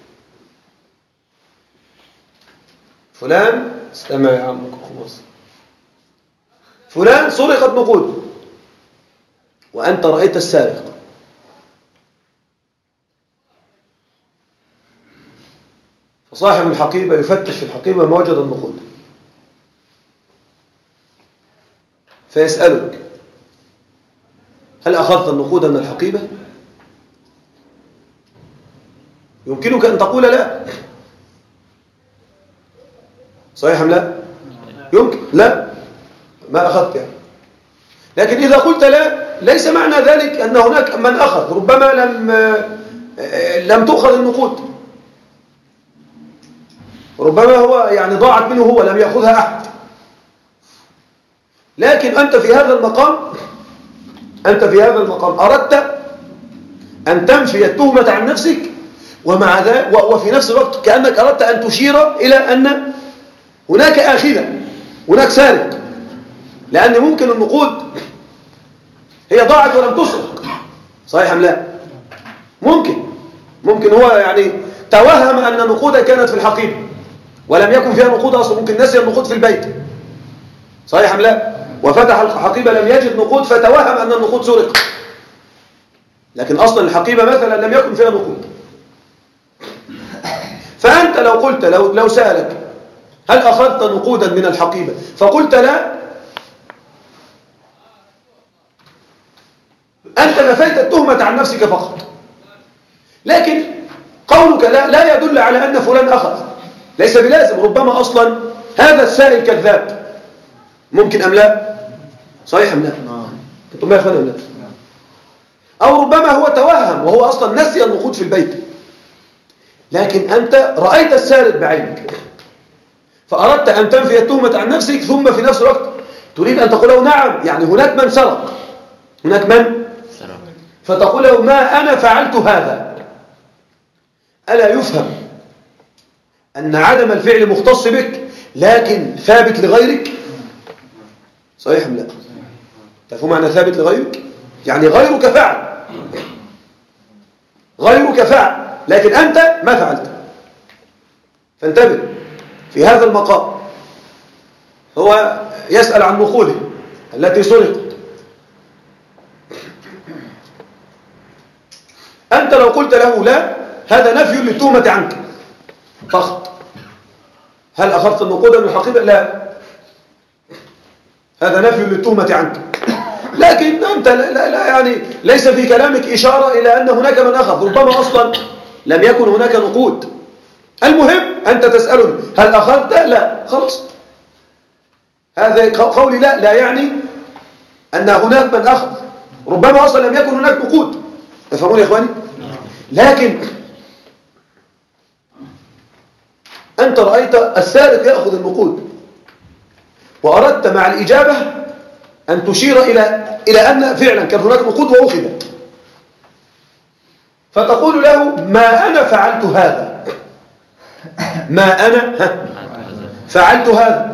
فلان استمع يا عمك خلاص. فلان سرقت نقوده وأنت رأيت السارق، فصاحب الحقيبة يفتش في الحقيبة ما وجد النقود، فيسألك هل أخذت النقود من الحقيبة؟ يمكنك أن تقول لا، صحيح أم لا؟ يمكن لا، ما أخذت يعني. لكن إذا قلت لا، ليس معنى ذلك أن هناك من أخذ، ربما لم تؤخذ النقود، ربما هو يعني ضاعت منه هو، لم يأخذها أحد. لكن أنت في هذا المقام أردت أن تنفي التهمة عن نفسك، ومع ذلك وفي نفس الوقت كأنك أردت أن تشير إلى أن هناك آخذة، هناك سارق، لأن ممكن النقود هي ضاعت ولم تسرق، صحيح أم لا؟ ممكن هو يعني توهم أن النقود كانت في الحقيبة ولم يكن فيها نقود أصلا، ممكن نسي النقود في البيت، صحيح أم لا؟ وفتح الحقيبة لم يجد نقود فتوهم أن النقود سرق، لكن أصلا الحقيبة مثلا لم يكن فيها نقود. فأنت لو قلت لو سألك هل أخذت نقودا من الحقيبة فقلت لا، أنت نفيت التهمة عن نفسك فقط. لكن قولك لا يدل على أن فلان أخذ، ليس بلازم، ربما أصلا هذا السائل كذاب، ممكن أم لا؟ صحيح أم لا؟ أنتم ما يفعلون لا؟ أو ربما هو توهم وهو أصلا نسي النقود في البيت، لكن أنت رأيت السارق بعينك فأردت أن تنفي التهمة عن نفسك، ثم في نفس الوقت تريد أن تقول له نعم، يعني هناك من سرق، هناك من سرق، فتقول له ما أنا فعلت هذا. ألا يفهم أن عدم الفعل مختص بك لكن ثابت لغيرك؟ صحيح أم لا؟ تفهم معنى ثابت لغيرك؟ يعني غيرك فعل لكن أنت ما فعلت. فانتبه في هذا المقام، هو يسأل عن نقوده التي سرقت. أنت لو قلت له لا، هذا نفي للتهمة عنك فقط. هل أخذت النقود من الحقيبة؟ لا، هذا نفي للتهمة عنك. لكن أنت لا يعني ليس في كلامك إشارة إلى أن هناك من أخذ، ربما أصلا لم يكن هناك نقود. المهم أنت تسألني هل أخذت؟ لا، خلاص. هذا قولي لا يعني أن هناك من أخذ، ربما أصلا لم يكن هناك نقود. تفهمون يا إخواني؟ لكن أنت رأيت السارق يأخذ النقود وأردت مع الإجابة أن تشير إلى أن فعلا كان هناك نقود وأخذت، فتقول له ما أنا فعلت هذا، ما أنا فعلت هذا.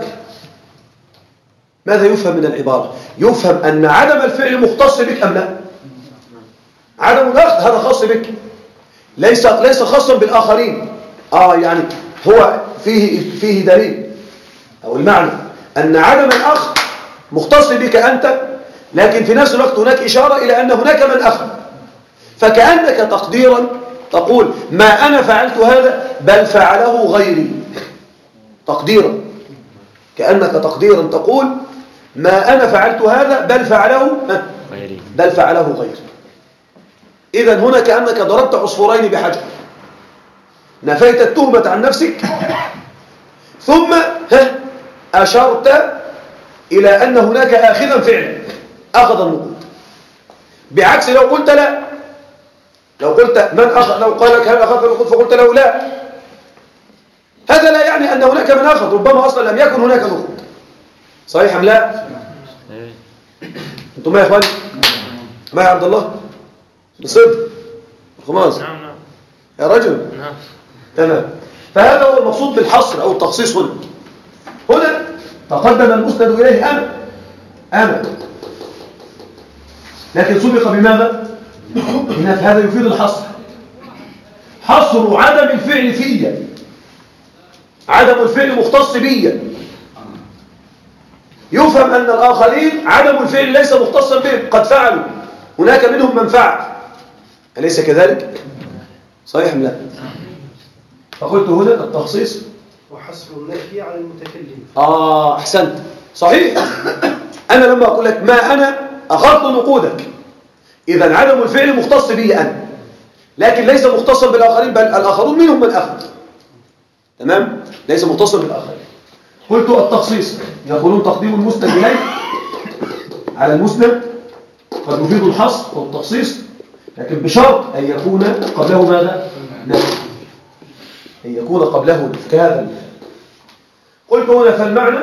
ماذا يفهم من العبارة؟ يفهم أن عدم الفعل مختص بك أم لا؟ عدم الأخذ هذا خاص بك، ليس خاصا بالآخرين. يعني هو فيه دليل أو المعنى أن عدم الأخذ مختص بك أنت، لكن في نفس الوقت هناك إشارة إلى أن هناك من أخذ، فكأنك تقديرا تقول ما أنا فعلت هذا بل فعله غيري. تقديرا، كأنك تقديرا تقول ما أنا فعلت هذا بل فعله غيري. إذن هنا كأنك ضربت عصفورين بحجر، نفيت التهمة عن نفسك ثم أشرت إلى أن هناك آخذا فعلا أخذ النقود. بعكس لو قلت لا، لو قلت من أخذ، لو قال لك هل أخذت النقود فقلت له لا، هذا لا يعني أن هناك من أخذ، ربما أصلا لم يكن هناك نقود. صحيح أم لا؟ أنتم ما يا إخواني؟ ما يا عبد الله؟ بصدق خلاص نعم يا رجل. نعم. تمام. فهذا هو المقصود بالحصر أو التخصيص هنا. هنا تقدم المسند إليه أنا، لكن سبق بماذا؟ إن هذا يفيد الحصر، حصر عدم الفعل فيا، عدم الفعل مختص بيا. يفهم أن الآخرين عدم الفعل ليس مختصا بهم، قد فعلوا، هناك منهم من فعل، أليس كذلك؟ صحيح أم لا؟ فقلت هنا التخصيص وحصر النفي على المتكلم. أحسنت، صحيح. أنا لما أقول لك ما أنا أخذت نقودك، إذن عدم الفعل مختص بي أنا، لكن ليس مختصا بالآخرين، بل الآخرون منهم من أخذ. تمام؟ ليس مختصا بالآخرين. قلت التخصيص يقولون تقديم المسند إليه على المسند قد يفيد الحصر والتخصيص، لكن بشرط أن يكون قبله ماذا؟ نفي. أن يكون قبله نفي كهذا المثال. قلت هنا فالمعنى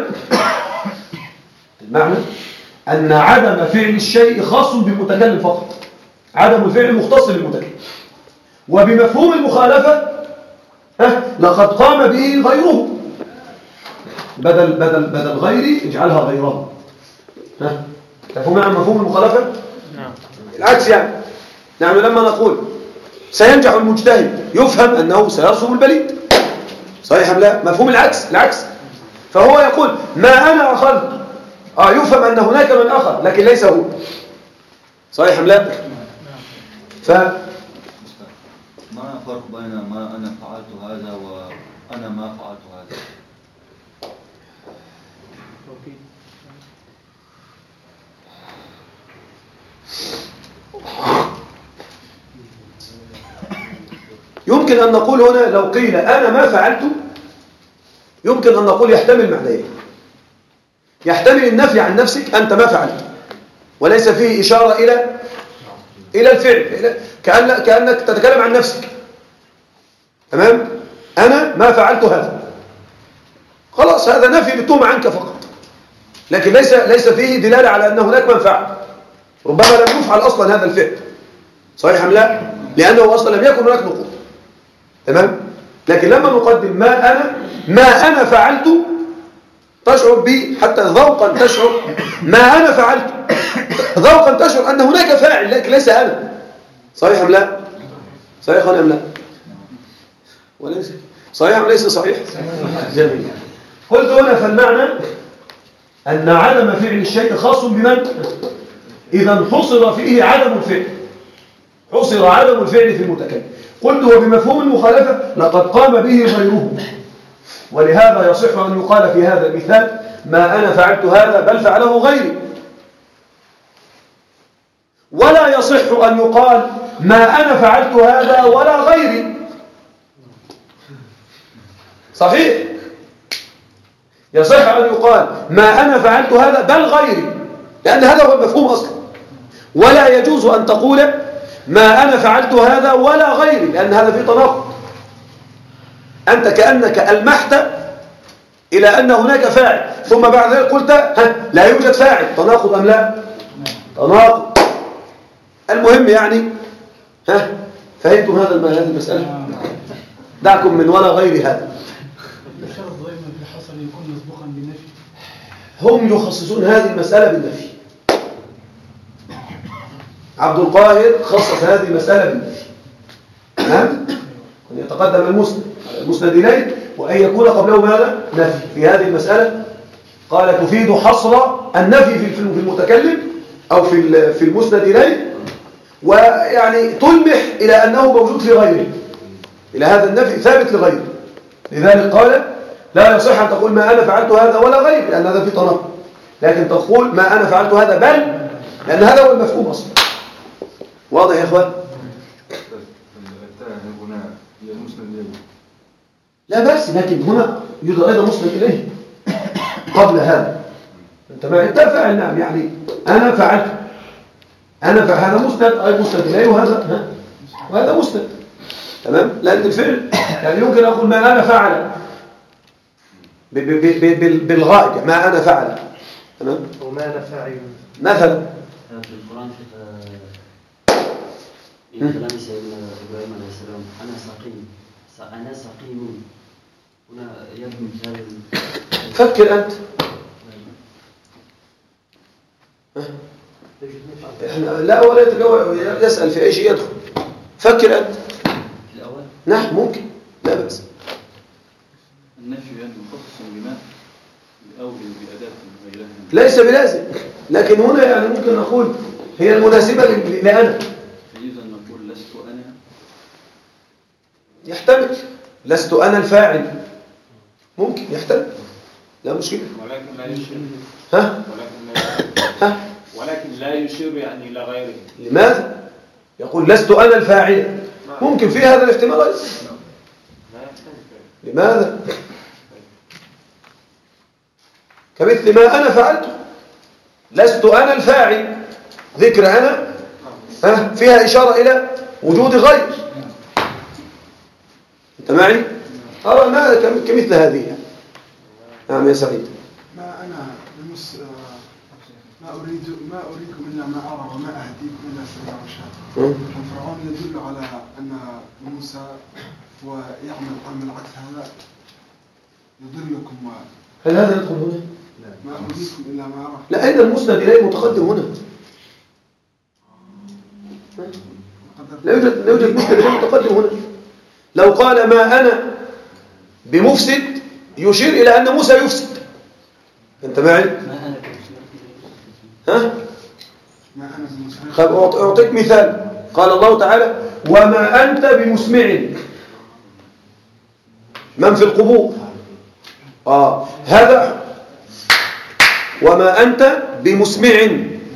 أن عدم فعل الشيء خاص بالمتكلم فقط، عدم الفعل مختص بالمتكلم، وبمفهوم المخالفة لقد قام به غيره، بدل غيري اجعلها غيره. تفهم عن مفهوم المخالفة؟ نعم. العكس يعني، نحن لما نقول سينجح المجتهد يفهم أنه سيرسم البليد. صحيح أم لا؟ مفهوم العكس. فهو يقول ما أنا أخذت، يفهم أن هناك من أخذ لكن ليس هو. صحيح أم لا؟ ما فرق بين ما أنا فعلت هذا وأنا ما فعلت هذا؟ يمكن أن نقول هنا لو قيل أنا ما فعلت، يمكن أن نقول يحتمل معنيين. يحتمل النفي عن نفسك، أنت ما فعلت، وليس فيه إشارة إلى الفعل، كأنك تتكلم عن نفسك. تمام؟ أنا ما فعلت هذا، خلاص هذا نفي بالتهمة عنك فقط، لكن ليس فيه دلالة على أن هناك من فعل، ربما لم يفعل أصلا هذا الفعل. صحيح أم لا؟ لأنه أصلا لم يكن هناك نقود. تمام؟ لكن لما نقدم ما أنا فعلت، تشعر بي حتى ذوقا، تشعر ما أنا فعلت ذوقا، تشعر أن هناك فاعل لكن ليس أنا. صحيح أم لا؟ صحيح أم لا؟ وليس صحيح أم ليس صحيح؟ جميل. قلت هنا فالمعنى أن عدم فعل الشيء خاص بمن؟ إذا حصر فيه عدم الفعل، حصر عدم الفعل في المتكلم. قلت وبمفهوم المخالفة لقد قام به غيره، ولهذا يصح أن يقال في هذا المثال ما أنا فعلت هذا بل فعله غيري، ولا يصح أن يقال ما أنا فعلت هذا ولا غيري. صحيح؟ يصح أن يقال ما أنا فعلت هذا بل غيري، لأن هذا هو المفهوم أصلا. ولا يجوز أن تقول ما أنا فعلت هذا ولا غيري، لأن هذا فيه تناقض. أنت كأنك ألمحت إلى أن هناك فاعل، ثم بعد ذلك قلت لا يوجد فاعل. تناقض أم لا؟ تناقض. المهم يعني فهمتم هذه المسألة؟ دعكم من ولا غير هذا. الشرط دائما في الحصر يكون مسبوقا بالنفي. هم يخصصون هذه المسألة بالنفي. عبد القاهر خصص هذه المسألة بالنفي. أن يتقدم المسند إليه وأن يكون قبله ماذا؟ نفي. في هذه المسألة قال تفيد حصر النفي في المتكلم أو في المسند إليه، ويعني تلمح إلى أنه موجود في غيره، إلى هذا النفي ثابت لغيره. لذلك قال لا يصح أن تقول ما أنا فعلت هذا ولا غير، لأن هذا في تناقض، لكن تقول ما أنا فعلت هذا بل، لأن هذا هو المفهوم أصلا. واضح يا إخوان؟ لا بأس، لكن هنا يوجد أيضا مسند إليه قبل هذا. أنت فاعل، نعم، يعني أنا فعلت، هذا مسند أي مسند إليه، وهذا وهذا مسند. تمام؟ لأن الفعل يعني يمكن أقول ما أنا فعل بالغائب، ما أنا فعل. تمام؟ وما أنا فاعل مثلا في القرآن في كلام سيدنا إبراهيم عليه السلام أنا سقيم هنا يبدو مثال. فكر أنت. لا ولا يسأل في أي شيء يدخل. فكر أنت. في الأول نعم ممكن، لا بأس. النفي يعني مخصص بما أو بأداة غيرها ليس بلازم، لكن هنا يعني ممكن نقول هي المناسبة لأنا. فإذا نقول لست أنا يحتمل لست أنا الفاعل، ممكن يحتمل، لا مشكلة. ولكن لا يشير. ها؟ ولكن لا يشير يعني إلى غيره. لماذا؟ يقول لست أنا الفاعل، ممكن في هذا الاحتمال أيضا. لماذا؟ كمثل ما أنا فعلت، لست أنا الفاعل، ذكر أنا فيها إشارة إلى وجود غير. أنت معي؟ أرى ما كمثل هذه يعني. نعم يا سعيد. ما أنا ما أريكم إلا ما أرى وما أهديكم إلا سبيل الرشاد. فرعون يدل على أن موسى ويعمل عمل عكس هذا يضلكم. هل هذا يدخل هنا؟ ما أريكم إلا ما أرى. لا، أين المسند إليه متقدم هنا؟ لا يوجد مسند إليه متقدم هنا. لو قال ما أنا بمفسد يشير إلى أن موسى يفسد. أنت معي؟ ها؟ أعطيك مثال. قال الله تعالى وما أنت بمسمع من في القبور. هذا وما أنت بمسمع،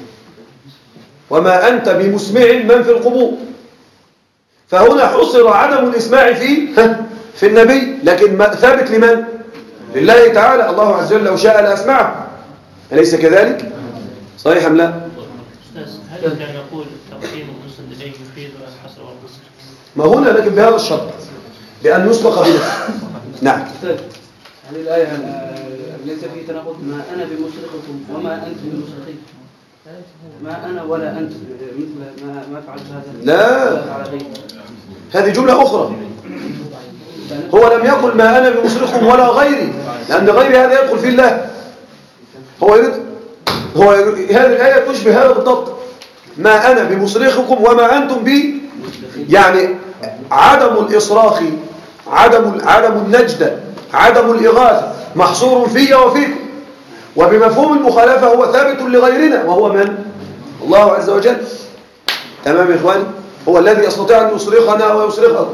وما أنت بمسمع من في القبور. فهنا حصر عدم الإسماع في النبي، لكن ثابت لمن؟ لله تعالى. الله عز وجل لو شاء لأسمعه، أليس كذلك؟ صحيح أم لا؟ أستاذ، هل يمكن أن نقول تقديم المسند إليه يفيد الحصر والقصر؟ ما هنا لكن بهذا الشرط، بأن يسبق بنفسه. نعم. هل الآية ليس في تناقض؟ ما أنا بمصرخكم وما أنتم بمصرخي؟ ما أنا ولا أنت مثل ما فعلت هذا. لا، هذه جملة أخرى. هو لم يقل ما أنا بمصرخكم ولا غيري، لأن غيري هذا يدخل في الله. هو هذه الآية تشبه هذا بالضبط. ما أنا بمصرخكم وما أنتم بي، يعني عدم الإصراخ، عدم النجدة، عدم الإغاثة محصور في وفيكم، وبمفهوم المخالفة هو ثابت لغيرنا، وهو من؟ الله عز وجل. تمام يا إخواني؟ هو الذي يستطيع أن يصرخنا ويصرخه.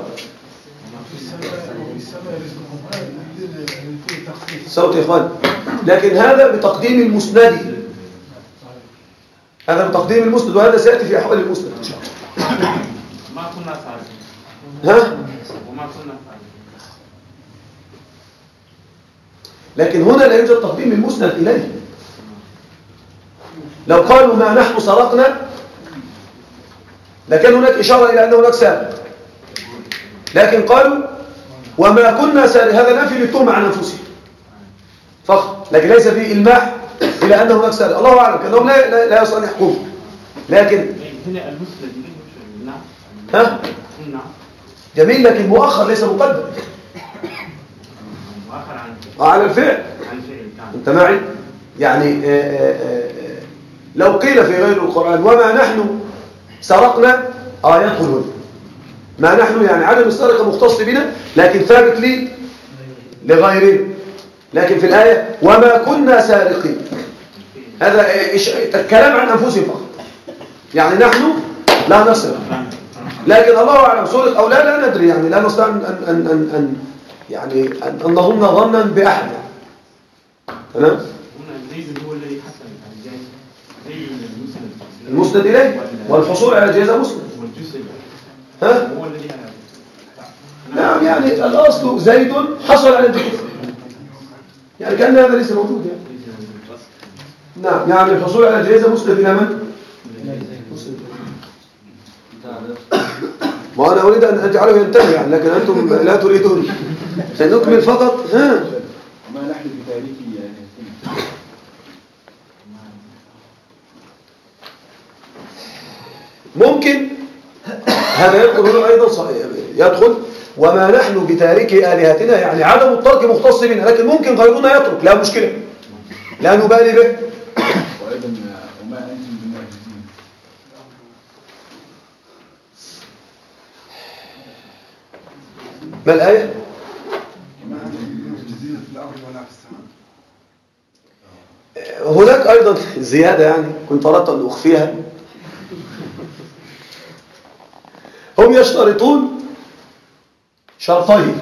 صوت يا إخواني. لكن هذا بتقديم المسند، هذا بتقديم المسند، وهذا سيأتي في أحوال المسند إن شاء الله. ما كنا فاعلين. ها؟ وما كنا فاعلين. لكن هنا لا يوجد تقديم المسند إليه. لو قالوا ما نحن سرقنا لكان هناك إشارة إلى أن هناك سارق، لكن قالوا وما كنا سارق، هذا نفي للتهمة عن أنفسهم فقط، لكن ليس فيه إلماح إلى أن هناك سارق. الله أعلم كأنهم لا يصل أن يحكموا. لكن هنا المسند نعم. ها؟ نعم. جميل، لكن مؤخر ليس مقدم. مؤخر عن على الفعل. عن فعل. أنت معي؟ يعني لو قيل في غير القرآن وما نحن سرقنا يدخل هنا. ما نحن يعني عدم السرقة مختص بنا، لكن ثابت لي لغيرنا. لكن في الآية وما كنا سارقين، هذا كلام عن أنفسهم فقط، يعني نحن لا نسرق، لكن الله أعلم سرق أو لا ندري، يعني لا نستطيع أن نظن ظنا بأحد. تمام؟ هنا زيد هو الذي حسن زيد المسند إليه والحصول على جائزة مسند. ها؟ هو الذي نعم، يعني الأصل زيد حصل على الجائزة، يعني كأن هذا ليس موجود يعني. نعم، يعني الحصول على الجائزة مسند إلى من؟ ما أنا أريد أن أجعله ينتهي يعني، لكن أنتم لا تريدون. سنكمل فقط. وما نحن بتاريخي يعني. ممكن هذا يدخل هنا أيضا، يدخل وما نحن بتارك آلهتنا، يعني عدم الترك مختص بنا، لكن ممكن غيرنا يترك، لا مشكلة، لا نبالي به. وأيضا وما أنتم بمعجزين. ما الآية؟ وما أنتم بمعجزين في الأرض ولا في السماء. هناك أيضا زيادة يعني كنت أردت أن أخفيها. هم يشترطون شرطين،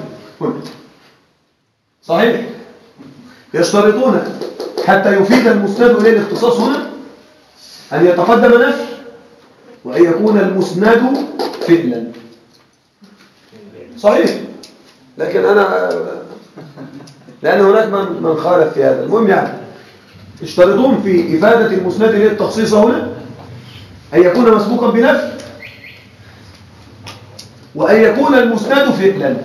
صحيح؟ يشترطون حتى يفيد المسند إليه الاختصاص هنا أن يتقدم نفي وأن يكون المسند فعلا. صحيح، لكن أنا لأن هناك من خالف في هذا. المهم يعني يشترطون في إفادة المسند إليه التخصيص هنا أن يكون مسبوقا بنفي وأن يكون المسند فعلا. أن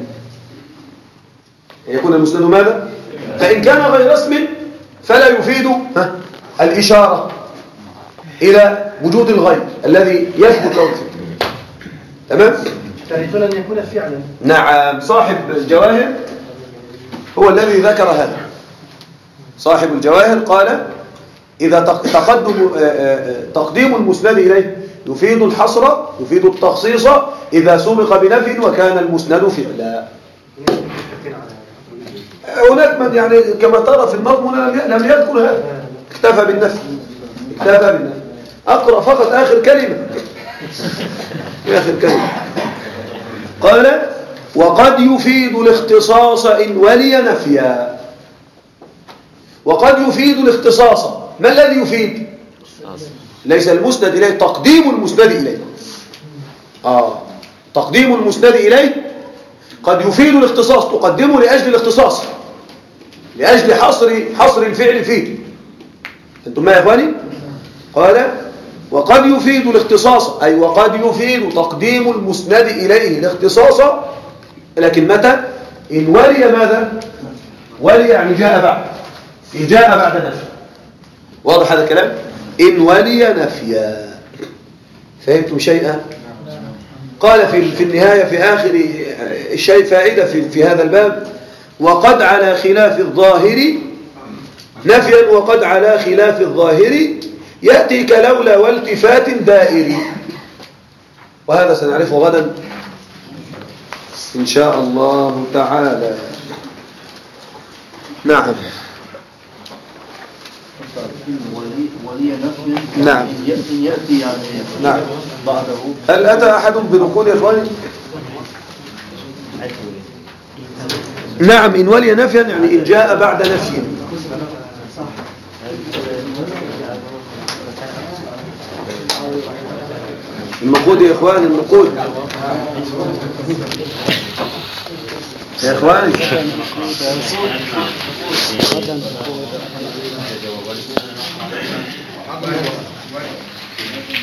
يكون المسند ماذا؟ فإن كان غير اسم فلا يفيد الإشارة إلى وجود الغير الذي يثبت له. تمام؟ تعرفون أن يكون فعلا. نعم، صاحب الجواهر هو الذي ذكر هذا. صاحب الجواهر قال إذا تقديم المسند إليه يفيد الحصر، يفيد التخصيص إذا سبق بنفي وكان المسند فعلا. هناك من يعني كما ترى في المضمون لم يذكر هذا، اكتفى بالنفي. أقرأ فقط آخر كلمة. قال وقد يفيد الاختصاص إن ولي نفيا. وقد يفيد الاختصاص. ما الذي يفيد؟ ليس المسند إليه، تقديم المسند إليه. تقديم المسند إليه قد يفيد الاختصاص، تقدمه لأجل الاختصاص، لأجل حصر الفعل فيه. أنتم ما يا إخواني؟ قال وقد يفيد الاختصاص، أي وقد يفيد تقديم المسند إليه الاختصاص، لكن متى؟ إن ولي ماذا؟ ولي يعني جاء بعد نفي. واضح هذا الكلام؟ إن ولي نفيا. فهمتم شيئا؟ قال في النهاية في آخر الشيء فائدة في هذا الباب: وقد على خلاف الظاهر نفيا، وقد على خلاف الظاهر يأتي كلولا والتفات دائري. وهذا سنعرفه غدا إن شاء الله تعالى. نعم. ولي نفي. نعم. يأتي يعني. نعم. بعده. هل أتى أحد بنقول يا إخواني؟ نعم، إن ولي نفيا يعني إن جاء بعد نفي. النقود يا إخواني، النقود يا إخواني.